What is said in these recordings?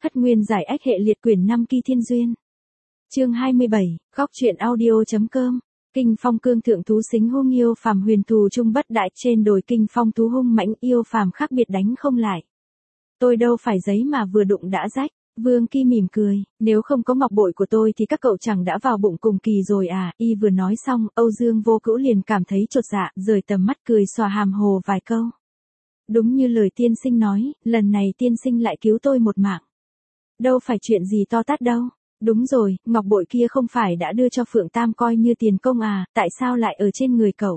Hất Nguyên giải ách hệ liệt quyển 5 Kỳ Thiên Duyên. Chương 27, góc truyện audio.com. Kinh phong cương thượng thú xính hung yêu phàm huyền thù trung bất đại, trên đồi kinh phong thú hung mãnh yêu phàm khác biệt đánh không lại. Tôi đâu phải giấy mà vừa đụng đã rách. Vương Kỳ mỉm cười, nếu không có ngọc bội của tôi thì các cậu chẳng đã vào bụng cùng kỳ rồi à. Y vừa nói xong, Âu Dương Vô Cữu liền cảm thấy chột dạ, rời tầm mắt cười xòa hàm hồ vài câu. Đúng như lời tiên sinh nói, lần này tiên sinh lại cứu tôi một mạng. Đâu phải chuyện gì to tát đâu. Đúng rồi, ngọc bội kia không phải đã đưa cho Phượng Tam coi như tiền công à, tại sao lại ở trên người cậu?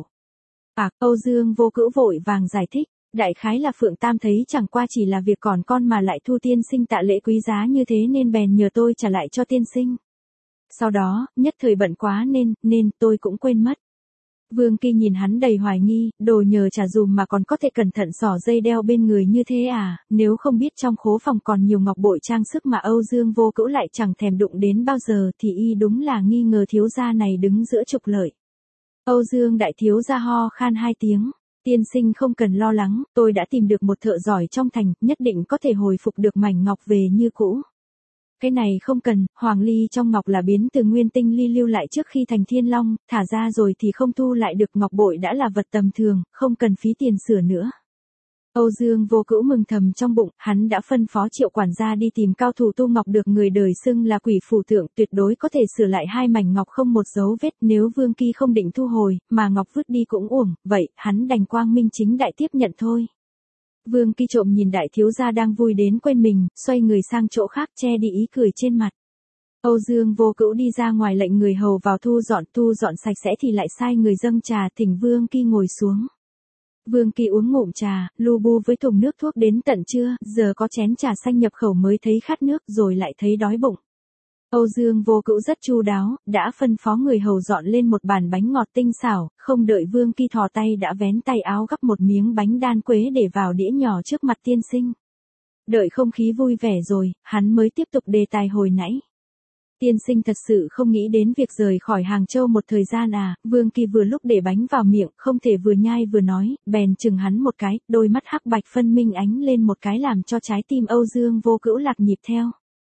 Âu Dương Vô Cữu vội vàng giải thích, đại khái là Phượng Tam thấy chẳng qua chỉ là việc còn con mà lại thu tiên sinh tạ lễ quý giá như thế nên bèn nhờ tôi trả lại cho tiên sinh. Sau đó, nhất thời bận quá nên tôi cũng quên mất. Vương Kỳ nhìn hắn đầy hoài nghi, đồ nhờ trả dùm mà còn có thể cẩn thận xỏ dây đeo bên người như thế à, nếu không biết trong khố phòng còn nhiều ngọc bội trang sức mà Âu Dương Vô Cữu lại chẳng thèm đụng đến bao giờ thì y đúng là nghi ngờ thiếu gia này đứng giữa trục lợi. Âu Dương đại thiếu gia ho khan 2 tiếng, tiên sinh không cần lo lắng, tôi đã tìm được một thợ giỏi trong thành, nhất định có thể hồi phục được mảnh ngọc về như cũ. Cái này không cần, hoàng ly trong ngọc là biến từ nguyên tinh ly lưu lại trước khi thành thiên long, thả ra rồi thì không thu lại được, ngọc bội đã là vật tầm thường, không cần phí tiền sửa nữa. Âu Dương Vô Cữu mừng thầm trong bụng, hắn đã phân phó Triệu quản gia đi tìm cao thủ tu ngọc được người đời xưng là quỷ phù tượng, tuyệt đối có thể sửa lại 2 mảnh ngọc không một dấu vết. Nếu Vương Kỳ không định thu hồi, mà ngọc vứt đi cũng uổng, vậy hắn đành quang minh chính đại tiếp nhận thôi. Vương Kỳ trộm nhìn đại thiếu gia đang vui đến quên mình, xoay người sang chỗ khác che đi ý cười trên mặt. Âu Dương Vô Cữu đi ra ngoài lệnh người hầu vào thu dọn sạch sẽ thì lại sai người dâng trà thỉnh Vương Kỳ ngồi xuống. Vương Kỳ uống ngụm trà, lu bu với thùng nước thuốc đến tận trưa, giờ có chén trà xanh nhập khẩu mới thấy khát nước rồi lại thấy đói bụng. Âu Dương Vô Cữu rất chu đáo, đã phân phó người hầu dọn lên một bàn bánh ngọt tinh xảo, không đợi Vương Kỳ thò tay đã vén tay áo gắp một miếng bánh đan quế để vào đĩa nhỏ trước mặt tiên sinh. Đợi không khí vui vẻ rồi, hắn mới tiếp tục đề tài hồi nãy. Tiên sinh thật sự không nghĩ đến việc rời khỏi Hàng Châu một thời gian à? Vương Kỳ vừa lúc để bánh vào miệng, không thể vừa nhai vừa nói, bèn chừng hắn một cái, đôi mắt hắc bạch phân minh ánh lên một cái làm cho trái tim Âu Dương Vô Cữu lạc nhịp theo.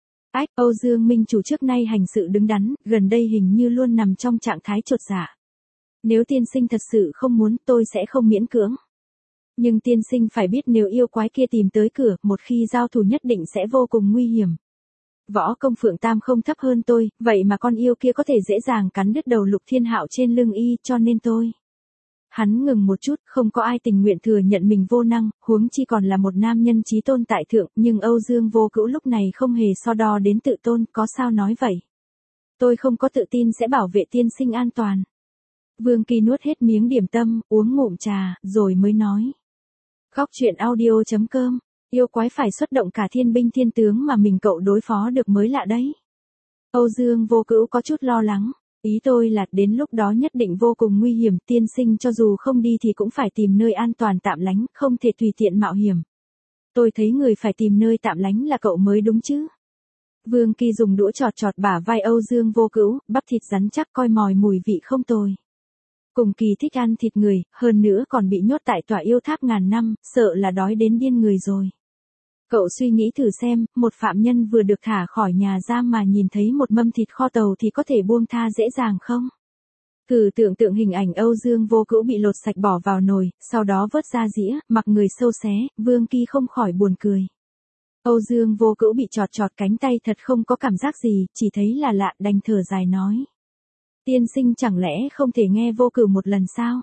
Âu Dương minh chủ trước nay hành sự đứng đắn, gần đây hình như luôn nằm trong trạng thái chột dạ. Nếu tiên sinh thật sự không muốn, tôi sẽ không miễn cưỡng. Nhưng tiên sinh phải biết nếu yêu quái kia tìm tới cửa, một khi giao thủ nhất định sẽ vô cùng nguy hiểm. Võ công Phượng Tam không thấp hơn tôi, vậy mà con yêu kia có thể dễ dàng cắn đứt đầu Lục Thiên Hạo trên lưng y, cho nên tôi. Hắn ngừng một chút, không có ai tình nguyện thừa nhận mình vô năng, huống chi còn là một nam nhân chí tôn tại thượng, nhưng Âu Dương Vô Cữu lúc này không hề so đo đến tự tôn, có sao nói vậy. Tôi không có tự tin sẽ bảo vệ tiên sinh an toàn. Vương Kỳ nuốt hết miếng điểm tâm, uống ngụm trà, rồi mới nói. Góc truyện audio.com. Yêu quái phải xuất động cả thiên binh thiên tướng mà mình cậu đối phó được mới lạ đấy. Âu Dương Vô Cữu có chút lo lắng. Ý tôi là đến lúc đó nhất định vô cùng nguy hiểm, tiên sinh cho dù không đi thì cũng phải tìm nơi an toàn tạm lánh, không thể tùy tiện mạo hiểm. Tôi thấy người phải tìm nơi tạm lánh là cậu mới đúng chứ. Vương Kỳ dùng đũa chọt bả vai Âu Dương Vô Cữu, bắp thịt rắn chắc coi mòi mùi vị không tồi. Cùng kỳ thích ăn thịt người, hơn nữa còn bị nhốt tại tòa yêu tháp ngàn năm, sợ là đói đến điên người rồi. Cậu suy nghĩ thử xem, một phạm nhân vừa được thả khỏi nhà giam mà nhìn thấy một mâm thịt kho tàu thì có thể buông tha dễ dàng không? Thử tưởng tượng hình ảnh Âu Dương Vô Cữu bị lột sạch bỏ vào nồi, sau đó vớt ra dĩa, mặc người sâu xé, Vương Kỳ không khỏi buồn cười. Âu Dương Vô Cữu bị chọt cánh tay thật không có cảm giác gì, chỉ thấy là lạ, đành thở dài nói. Tiên sinh chẳng lẽ không thể nghe Vô Cửu một lần sao?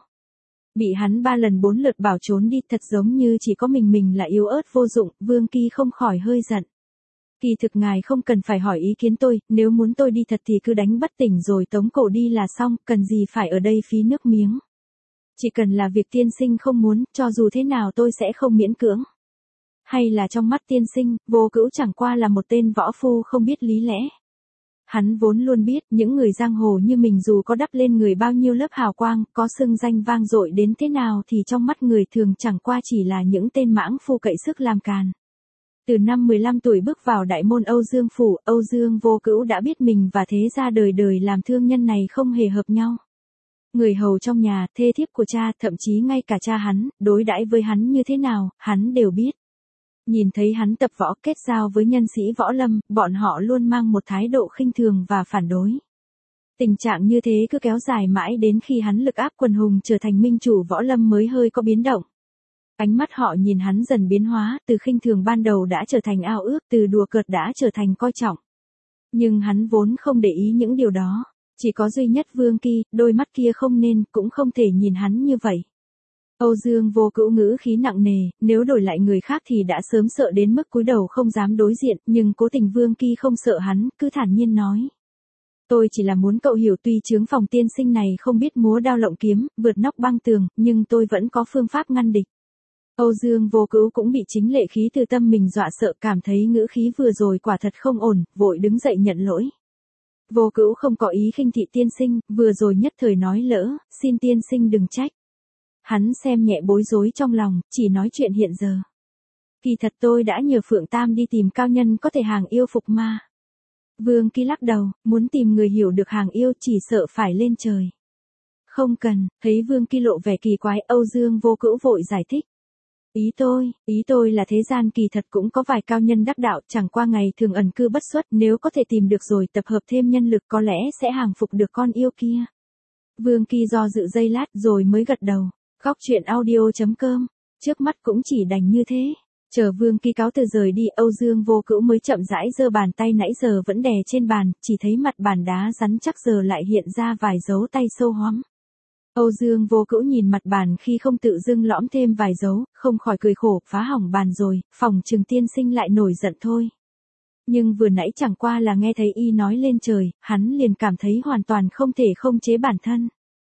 Bị hắn 3 lần 4 lượt bảo trốn đi, thật giống như chỉ có mình là yếu ớt vô dụng, Vương Kỳ không khỏi hơi giận. Kỳ thực ngài không cần phải hỏi ý kiến tôi, nếu muốn tôi đi thật thì cứ đánh bất tỉnh rồi tống cổ đi là xong, cần gì phải ở đây phí nước miếng. Chỉ cần là việc tiên sinh không muốn, cho dù thế nào tôi sẽ không miễn cưỡng. Hay là trong mắt tiên sinh, Vô Cữu chẳng qua là một tên võ phu không biết lý lẽ. Hắn vốn luôn biết, những người giang hồ như mình dù có đắp lên người bao nhiêu lớp hào quang, có xưng danh vang dội đến thế nào thì trong mắt người thường chẳng qua chỉ là những tên mãng phu cậy sức làm càn. Từ năm 15 tuổi bước vào đại môn Âu Dương phủ, Âu Dương Vô Cữu đã biết mình và thế gia đời đời làm thương nhân này không hề hợp nhau. Người hầu trong nhà, thê thiếp của cha, thậm chí ngay cả cha hắn, đối đãi với hắn như thế nào, hắn đều biết. Nhìn thấy hắn tập võ kết giao với nhân sĩ võ lâm, bọn họ luôn mang một thái độ khinh thường và phản đối. Tình trạng như thế cứ kéo dài mãi đến khi hắn lực áp quần hùng trở thành minh chủ võ lâm mới hơi có biến động. Ánh mắt họ nhìn hắn dần biến hóa, từ khinh thường ban đầu đã trở thành ao ước, từ đùa cợt đã trở thành coi trọng. Nhưng hắn vốn không để ý những điều đó, chỉ có duy nhất Vương Kỳ, đôi mắt kia không nên, cũng không thể nhìn hắn như vậy. Âu Dương Vô Cữu ngữ khí nặng nề, nếu đổi lại người khác thì đã sớm sợ đến mức cúi đầu không dám đối diện, nhưng cố tình Vương Kỳ không sợ hắn, cứ thản nhiên nói. Tôi chỉ là muốn cậu hiểu tuy chướng phòng tiên sinh này không biết múa đao lộng kiếm, vượt nóc băng tường, nhưng tôi vẫn có phương pháp ngăn địch. Âu Dương Vô Cữu cũng bị chính lệ khí từ tâm mình dọa sợ, cảm thấy ngữ khí vừa rồi quả thật không ổn, vội đứng dậy nhận lỗi. Vô Cữu không có ý khinh thị tiên sinh, vừa rồi nhất thời nói lỡ, xin tiên sinh đừng trách. Hắn xem nhẹ bối rối trong lòng, chỉ nói chuyện hiện giờ. Kỳ thật tôi đã nhờ Phượng Tam đi tìm cao nhân có thể hàng yêu phục ma. Vương Kỳ lắc đầu, muốn tìm người hiểu được hàng yêu chỉ sợ phải lên trời. Không cần, thấy Vương Kỳ lộ vẻ kỳ quái, Âu Dương Vô Cữu vội giải thích. Ý tôi là thế gian kỳ thật cũng có vài cao nhân đắc đạo, chẳng qua ngày thường ẩn cư bất xuất, nếu có thể tìm được rồi tập hợp thêm nhân lực có lẽ sẽ hàng phục được con yêu kia. Vương Kỳ do dự giây lát rồi mới gật đầu. Góc truyện audio.com, trước mắt cũng chỉ đành như thế. Chờ Vương Kỳ cáo từ rời đi, Âu Dương Vô Cữu mới chậm rãi giơ bàn tay nãy giờ vẫn đè trên bàn, chỉ thấy mặt bàn đá rắn chắc giờ lại hiện ra vài dấu tay sâu hoắm. Âu Dương Vô Cữu nhìn mặt bàn khi không tự dưng lõm thêm vài dấu, không khỏi cười khổ, phá hỏng bàn rồi, phòng trường tiên sinh lại nổi giận thôi. Nhưng vừa nãy chẳng qua là nghe thấy y nói lên trời, hắn liền cảm thấy hoàn toàn không thể không chế bản thân.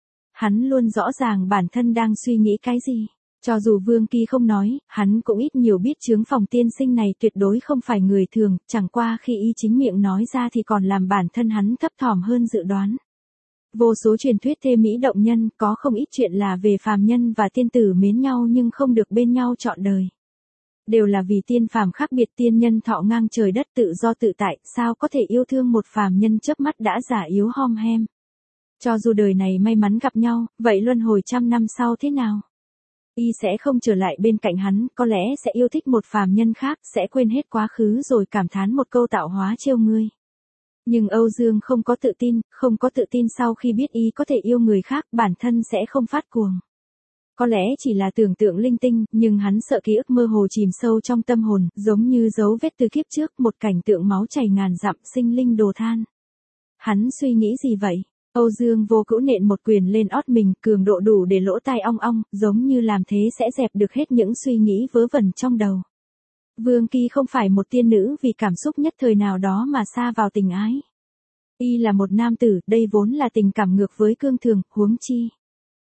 Hắn luôn rõ ràng bản thân đang suy nghĩ cái gì. Cho dù Vương Kỳ không nói, hắn cũng ít nhiều biết chướng phòng tiên sinh này tuyệt đối không phải người thường, chẳng qua khi y chính miệng nói ra thì còn làm bản thân hắn thấp thỏm hơn dự đoán. Vô số truyền thuyết thê mỹ động nhân, có không ít chuyện là về phàm nhân và tiên tử mến nhau nhưng không được bên nhau trọn đời. Đều là vì tiên phàm khác biệt, tiên nhân thọ ngang trời đất tự do tự tại, sao có thể yêu thương một phàm nhân chớp mắt đã già yếu hom hem. Cho dù đời này may mắn gặp nhau, vậy luân hồi trăm năm sau thế nào? Y sẽ không trở lại bên cạnh hắn, có lẽ sẽ yêu thích một phàm nhân khác, sẽ quên hết quá khứ rồi cảm thán một câu tạo hóa trêu ngươi. Nhưng Âu Dương không có tự tin sau khi biết y có thể yêu người khác, bản thân sẽ không phát cuồng. Có lẽ chỉ là tưởng tượng linh tinh, nhưng hắn sợ ký ức mơ hồ chìm sâu trong tâm hồn, giống như dấu vết từ kiếp trước, một cảnh tượng máu chảy ngàn dặm, sinh linh đồ than. Hắn suy nghĩ gì vậy? Âu Dương Vô Cữu nện một quyền lên ót mình, cường độ đủ để lỗ tai ong ong, giống như làm thế sẽ dẹp được hết những suy nghĩ vớ vẩn trong đầu. Vương Kỳ không phải một tiên nữ vì cảm xúc nhất thời nào đó mà sa vào tình ái. Y là một nam tử, đây vốn là tình cảm ngược với cương thường, huống chi.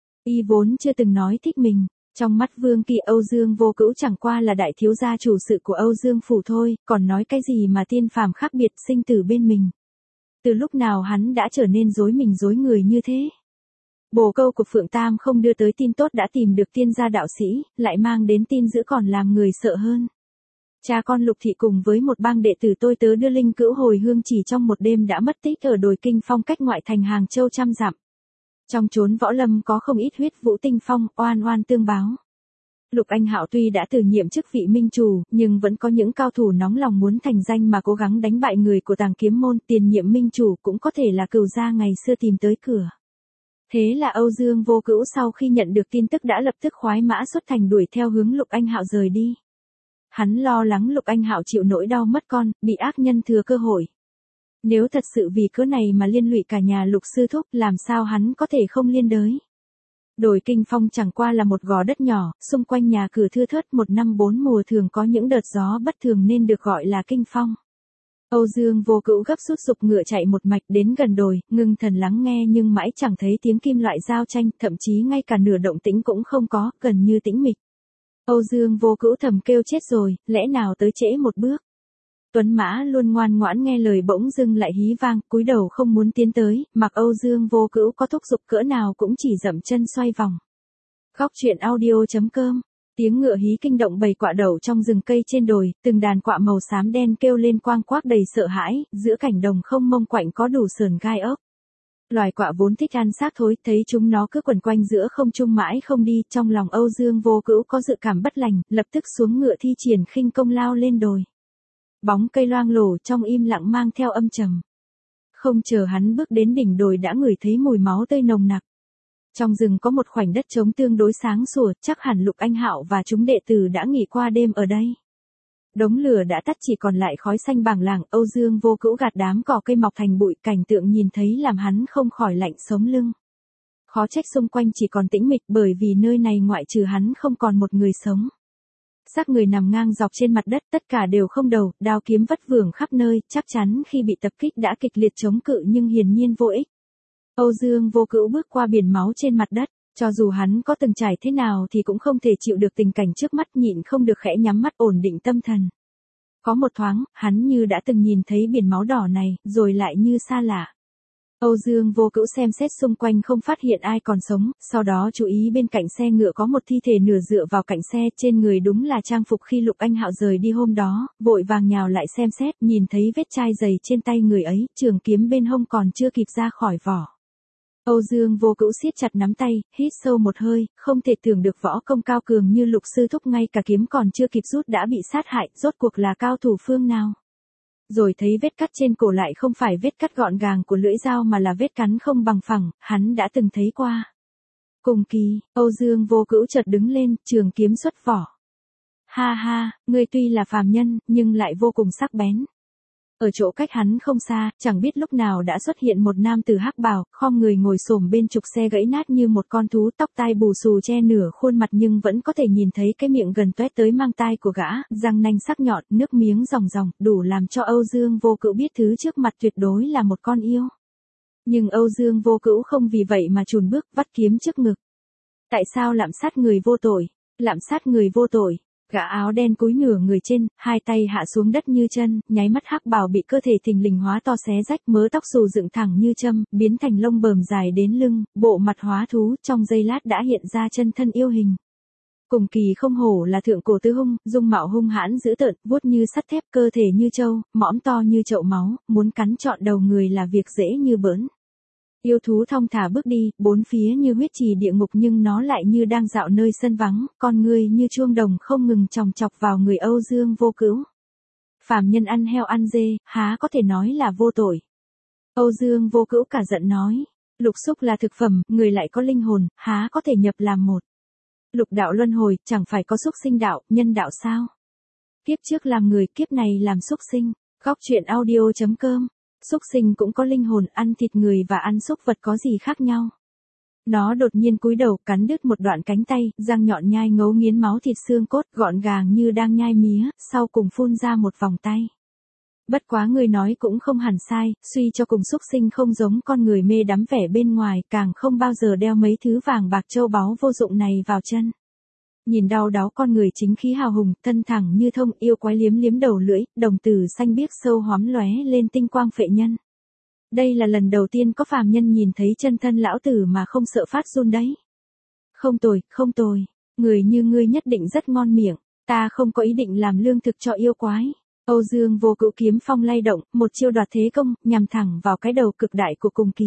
Y vốn chưa từng nói thích mình. Trong mắt Vương Kỳ, Âu Dương Vô Cữu chẳng qua là đại thiếu gia chủ sự của Âu Dương phủ thôi, còn nói cái gì mà tiên phàm khác biệt, sinh tử bên mình. Từ lúc nào hắn đã trở nên dối mình dối người như thế? Bồ câu của Phượng Tam không đưa tới tin tốt đã tìm được tiên gia đạo sĩ, lại mang đến tin dữ còn làm người sợ hơn. Cha con Lục Thị cùng với một bang đệ tử tôi tớ đưa Linh Cữu hồi hương chỉ trong một đêm đã mất tích ở đồi Kinh Phong cách ngoại thành Hàng Châu trăm dặm. Trong chốn võ lâm có không ít huyết vũ tinh phong, oan oan tương báo. Lục Anh Hạo tuy đã từ nhiệm chức vị minh chủ, nhưng vẫn có những cao thủ nóng lòng muốn thành danh mà cố gắng đánh bại người của Tàng Kiếm môn, tiền nhiệm minh chủ cũng có thể là cửu gia ngày xưa tìm tới cửa. Thế là Âu Dương Vô Cữu sau khi nhận được tin tức đã lập tức khoái mã xuất thành đuổi theo hướng Lục Anh Hạo rời đi. Hắn lo lắng Lục Anh Hạo chịu nỗi đau mất con, bị ác nhân thừa cơ hội. Nếu thật sự vì cớ này mà liên lụy cả nhà Lục sư thúc, làm sao hắn có thể không liên đới. Đồi Kinh Phong chẳng qua là một gò đất nhỏ, xung quanh nhà cửa thưa thớt, một năm bốn mùa thường có những đợt gió bất thường nên được gọi là Kinh Phong. Âu Dương Vô Cữu gấp rút giục ngựa chạy một mạch đến gần đồi, ngưng thần lắng nghe nhưng mãi chẳng thấy tiếng kim loại giao tranh, thậm chí ngay cả nửa động tĩnh cũng không có, gần như tĩnh mịch. Âu Dương Vô Cữu thầm kêu chết rồi, lẽ nào tới trễ một bước. Tuấn mã luôn ngoan ngoãn nghe lời bỗng dưng lại hí vang, cúi đầu không muốn tiến tới, mặc Âu Dương Vô Cữu có thúc giục cỡ nào cũng chỉ dậm chân xoay vòng. Góc truyện audio.com, tiếng ngựa hí kinh động bầy quạ đậu trong rừng cây trên đồi, từng đàn quạ màu xám đen kêu lên quang quác đầy sợ hãi, giữa cảnh đồng không mông quạnh có đủ sườn gai ốc. Loài quạ vốn thích ăn xác thối, thấy chúng nó cứ quẩn quanh giữa không trung mãi không đi, trong lòng Âu Dương Vô Cữu có dự cảm bất lành, lập tức xuống ngựa thi triển khinh công lao lên đồi. Bóng cây loang lổ trong im lặng mang theo âm trầm. Không chờ hắn bước đến đỉnh đồi đã ngửi thấy mùi máu tươi nồng nặc. Trong rừng có một khoảnh đất trống tương đối sáng sủa, chắc hẳn Lục Anh Hạo và chúng đệ tử đã nghỉ qua đêm ở đây. Đống lửa đã tắt chỉ còn lại khói xanh bàng làng, Âu Dương Vô Cữu gạt đám cỏ cây mọc thành bụi, cảnh tượng nhìn thấy làm hắn không khỏi lạnh sống lưng. Khó trách xung quanh chỉ còn tĩnh mịch, bởi vì nơi này ngoại trừ hắn không còn một người sống. Xác người nằm ngang dọc trên mặt đất, tất cả đều không đầu, đao kiếm vất vưởng khắp nơi, chắc chắn khi bị tập kích đã kịch liệt chống cự nhưng hiển nhiên vô ích. Âu Dương Vô Cữu bước qua biển máu trên mặt đất, cho dù hắn có từng trải thế nào thì cũng không thể chịu được tình cảnh trước mắt, nhịn không được khẽ nhắm mắt ổn định tâm thần. Có một thoáng, hắn như đã từng nhìn thấy biển máu đỏ này, rồi lại như xa lạ. Âu Dương Vô Cữu xem xét xung quanh không phát hiện ai còn sống, sau đó chú ý bên cạnh xe ngựa có một thi thể nửa dựa vào cạnh xe, trên người đúng là trang phục khi Lục Anh Hạo rời đi hôm đó, vội vàng nhào lại xem xét, nhìn thấy vết chai giày trên tay người ấy, trường kiếm bên hông còn chưa kịp ra khỏi vỏ. Âu Dương Vô Cữu siết chặt nắm tay, hít sâu một hơi, không thể tưởng được võ công cao cường như Lục sư thúc ngay cả kiếm còn chưa kịp rút đã bị sát hại, rốt cuộc là cao thủ phương nào. Rồi thấy vết cắt trên cổ lại không phải vết cắt gọn gàng của lưỡi dao mà là vết cắn không bằng phẳng, hắn đã từng thấy qua. Cùng kỳ, Âu Dương Vô Cữu chợt đứng lên, trường kiếm xuất vỏ. Ha ha, ngươi tuy là phàm nhân, nhưng lại vô cùng sắc bén. Ở chỗ cách hắn không xa, chẳng biết lúc nào đã xuất hiện một nam tử hắc bào, khom người ngồi xổm bên trục xe gãy nát như một con thú, tóc tai bù xù che nửa khuôn mặt nhưng vẫn có thể nhìn thấy cái miệng gần toét tới mang tai của gã, răng nanh sắc nhọn, nước miếng ròng ròng, đủ làm cho Âu Dương Vô Cữu biết thứ trước mặt tuyệt đối là một con yêu. Nhưng Âu Dương Vô Cữu không vì vậy mà chùn bước, vắt kiếm trước ngực. Tại sao lạm sát người vô tội? Lạm sát người vô tội. Gã áo đen cúi nửa người trên, hai tay hạ xuống đất như chân, nháy mắt hắc bào bị cơ thể thình lình hóa to xé rách, mớ tóc xù dựng thẳng như châm, biến thành lông bờm dài đến lưng, bộ mặt hóa thú, trong giây lát đã hiện ra chân thân yêu hình. Cùng kỳ không hổ là thượng cổ tứ hung, dung mạo hung hãn dữ tợn, vuốt như sắt thép, cơ thể như trâu, mõm to như chậu máu, muốn cắn trọn đầu người là việc dễ như bỡn. Yêu thú thong thả bước đi, bốn phía như huyết trì địa ngục nhưng nó lại như đang dạo nơi sân vắng, con người như chuông đồng không ngừng chòng chọc vào người Âu Dương Vô Cữu. Phàm nhân ăn heo ăn dê, há có thể nói là vô tội. Âu Dương Vô Cữu cả giận nói, lục xúc là thực phẩm, người lại có linh hồn, há có thể nhập làm một. Lục đạo luân hồi, chẳng phải có xúc sinh đạo, nhân đạo sao? Kiếp trước làm người, kiếp này làm xúc sinh. Góc truyện audio.com. Xúc sinh cũng có linh hồn, ăn thịt người và ăn xúc vật có gì khác nhau. Nó đột nhiên cúi đầu, cắn đứt một đoạn cánh tay, răng nhọn nhai ngấu nghiến máu thịt xương cốt, gọn gàng như đang nhai mía, sau cùng phun ra một vòng tay. Bất quá người nói cũng không hẳn sai, suy cho cùng xúc sinh không giống con người mê đắm vẻ bên ngoài, càng không bao giờ đeo mấy thứ vàng bạc châu báu vô dụng này vào chân. Nhìn đau đáu con người chính khí hào hùng, thân thẳng như thông, yêu quái liếm liếm đầu lưỡi, đồng tử xanh biếc sâu hóm lóe lên tinh quang phệ nhân. Đây là lần đầu tiên có phàm nhân nhìn thấy chân thân lão tử mà không sợ phát run đấy. Không tồi, không tồi, người như ngươi nhất định rất ngon miệng, ta không có ý định làm lương thực cho yêu quái. Âu Dương Vô Cữu kiếm phong lay động, một chiêu đoạt thế công, nhằm thẳng vào cái đầu cực đại của Cùng Kỳ.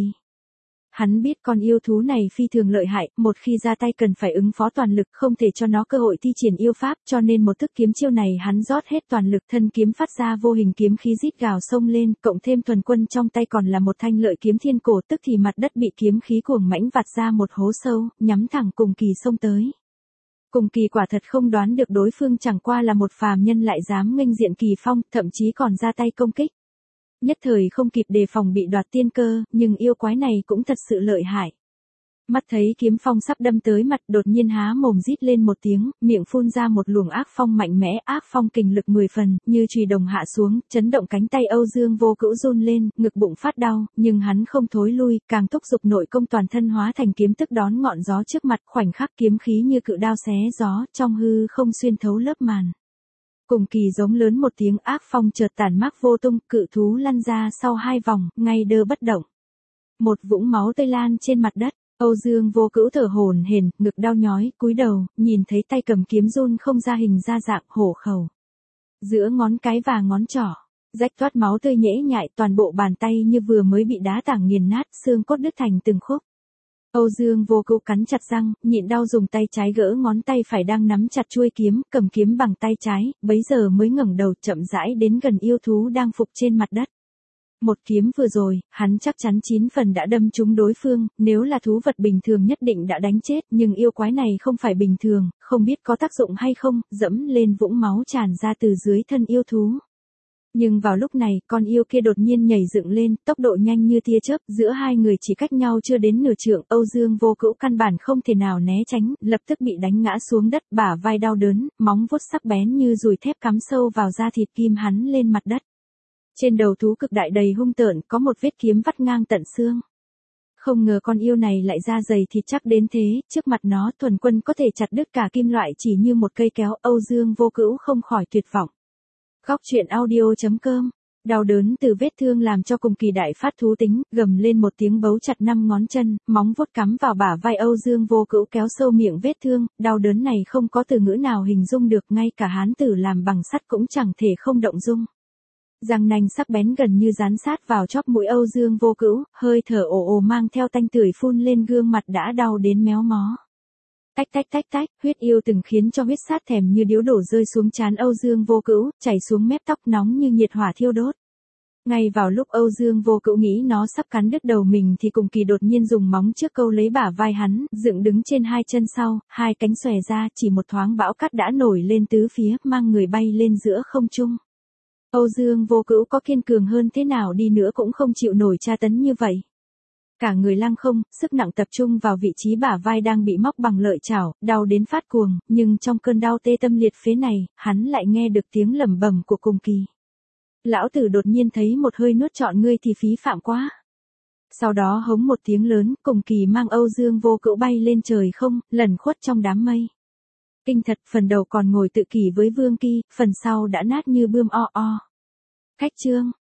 Hắn biết con yêu thú này phi thường lợi hại, một khi ra tay cần phải ứng phó toàn lực, không thể cho nó cơ hội thi triển yêu pháp, cho nên một thức kiếm chiêu này hắn rót hết toàn lực, thân kiếm phát ra vô hình kiếm khí rít gào xông lên, cộng thêm thuần quân trong tay còn là một thanh lợi kiếm thiên cổ, tức thì mặt đất bị kiếm khí cuồng mãnh vặt ra một hố sâu, nhắm thẳng Cùng Kỳ xông tới. Cùng Kỳ quả thật không đoán được đối phương chẳng qua là một phàm nhân lại dám nghênh diện kỳ phong, thậm chí còn ra tay công kích. Nhất thời không kịp đề phòng bị đoạt tiên cơ, nhưng yêu quái này cũng thật sự lợi hại. Mắt thấy kiếm phong sắp đâm tới mặt, đột nhiên há mồm rít lên một tiếng, miệng phun ra một luồng ác phong mạnh mẽ, ác phong kình lực 10 phần, như chùy đồng hạ xuống, chấn động cánh tay Âu Dương Vô Cữu run lên, ngực bụng phát đau, nhưng hắn không thối lui, càng thúc giục nội công toàn thân hóa thành kiếm tức đón ngọn gió trước mặt, khoảnh khắc kiếm khí như cự đao xé gió, trong hư không xuyên thấu lớp màn. Cùng Kỳ giống lớn một tiếng, ác phong chợt tản mát vô tung, cự thú lăn ra sau 2 vòng, ngay đơ bất động. Một vũng máu tươi lan trên mặt đất, Âu Dương Vô Cữu thở hổn hển, ngực đau nhói, cúi đầu, nhìn thấy tay cầm kiếm run không ra hình ra dạng, hổ khẩu. Giữa ngón cái và ngón trỏ, Rách toát máu tươi nhễ nhại, toàn bộ bàn tay như vừa mới bị đá tảng nghiền nát, xương cốt đứt thành từng khúc. Âu Dương Vô Cữu cắn chặt răng, nhịn đau dùng tay trái gỡ ngón tay phải đang nắm chặt chuôi kiếm, cầm kiếm bằng tay trái, bấy giờ mới ngẩng đầu chậm rãi đến gần yêu thú đang phục trên mặt đất. Một kiếm vừa rồi, hắn chắc chắn 9 phần đã đâm trúng đối phương, nếu là thú vật bình thường nhất định đã đánh chết, nhưng yêu quái này không phải bình thường, không biết có tác dụng hay không, dẫm lên vũng máu tràn ra từ dưới thân yêu thú. Nhưng vào lúc này, con yêu kia đột nhiên nhảy dựng lên, tốc độ nhanh như tia chớp, giữa hai người chỉ cách nhau chưa đến nửa trượng, Âu Dương Vô Cữu căn bản không thể nào né tránh, lập tức bị đánh ngã xuống đất, bả vai đau đớn, móng vuốt sắc bén như dùi thép cắm sâu vào da thịt kim hắn lên mặt đất. Trên đầu thú cực đại đầy hung tợn, có một vết kiếm vắt ngang tận xương. Không ngờ con yêu này lại da dày thịt chắc đến thế, trước mặt nó Thuần Quân có thể chặt đứt cả kim loại chỉ như một cây kéo, Âu Dương Vô Cữu không khỏi tuyệt vọng. Góc truyện audio.com. Đau đớn từ vết thương làm cho cùng kỳ đại phát thú tính, gầm lên một tiếng bấu chặt 5 ngón chân, móng vuốt cắm vào bả vai Âu Dương Vô Cữu kéo sâu miệng vết thương, đau đớn này không có từ ngữ nào hình dung được, ngay cả hán tử làm bằng sắt cũng chẳng thể không động dung. Răng nanh sắc bén gần như dán sát vào chóp mũi Âu Dương Vô Cữu, hơi thở ồ ồ mang theo tanh tưởi phun lên gương mặt đã đau đến méo mó. Tách tách tách tách, huyết yêu từng khiến cho huyết sát thèm như điếu đổ rơi xuống trán Âu Dương Vô Cữu, chảy xuống mép tóc nóng như nhiệt hỏa thiêu đốt. Ngay vào lúc Âu Dương Vô Cữu nghĩ nó sắp cắn đứt đầu mình thì cùng kỳ đột nhiên dùng móng trước câu lấy bả vai hắn, dựng đứng trên hai chân sau, hai cánh xòe ra, chỉ một thoáng bão cát đã nổi lên tứ phía, mang người bay lên giữa không trung. Âu Dương Vô Cữu có kiên cường hơn thế nào đi nữa cũng không chịu nổi tra tấn như vậy. Cả người lăng không, sức nặng tập trung vào vị trí bả vai đang bị móc bằng lợi chảo, đau đến phát cuồng, nhưng trong cơn đau tê tâm liệt phế này, hắn lại nghe được tiếng lẩm bẩm của cùng kỳ. Lão tử đột nhiên thấy một hơi nuốt trọn ngươi thì phí phạm quá. Sau đó hống một tiếng lớn, cùng kỳ mang Âu Dương Vô Cữu bay lên trời không, lẩn khuất trong đám mây. Kinh thật, phần đầu còn ngồi tự kỷ với Vương Kỳ, phần sau đã nát như bươm o o. Cách chương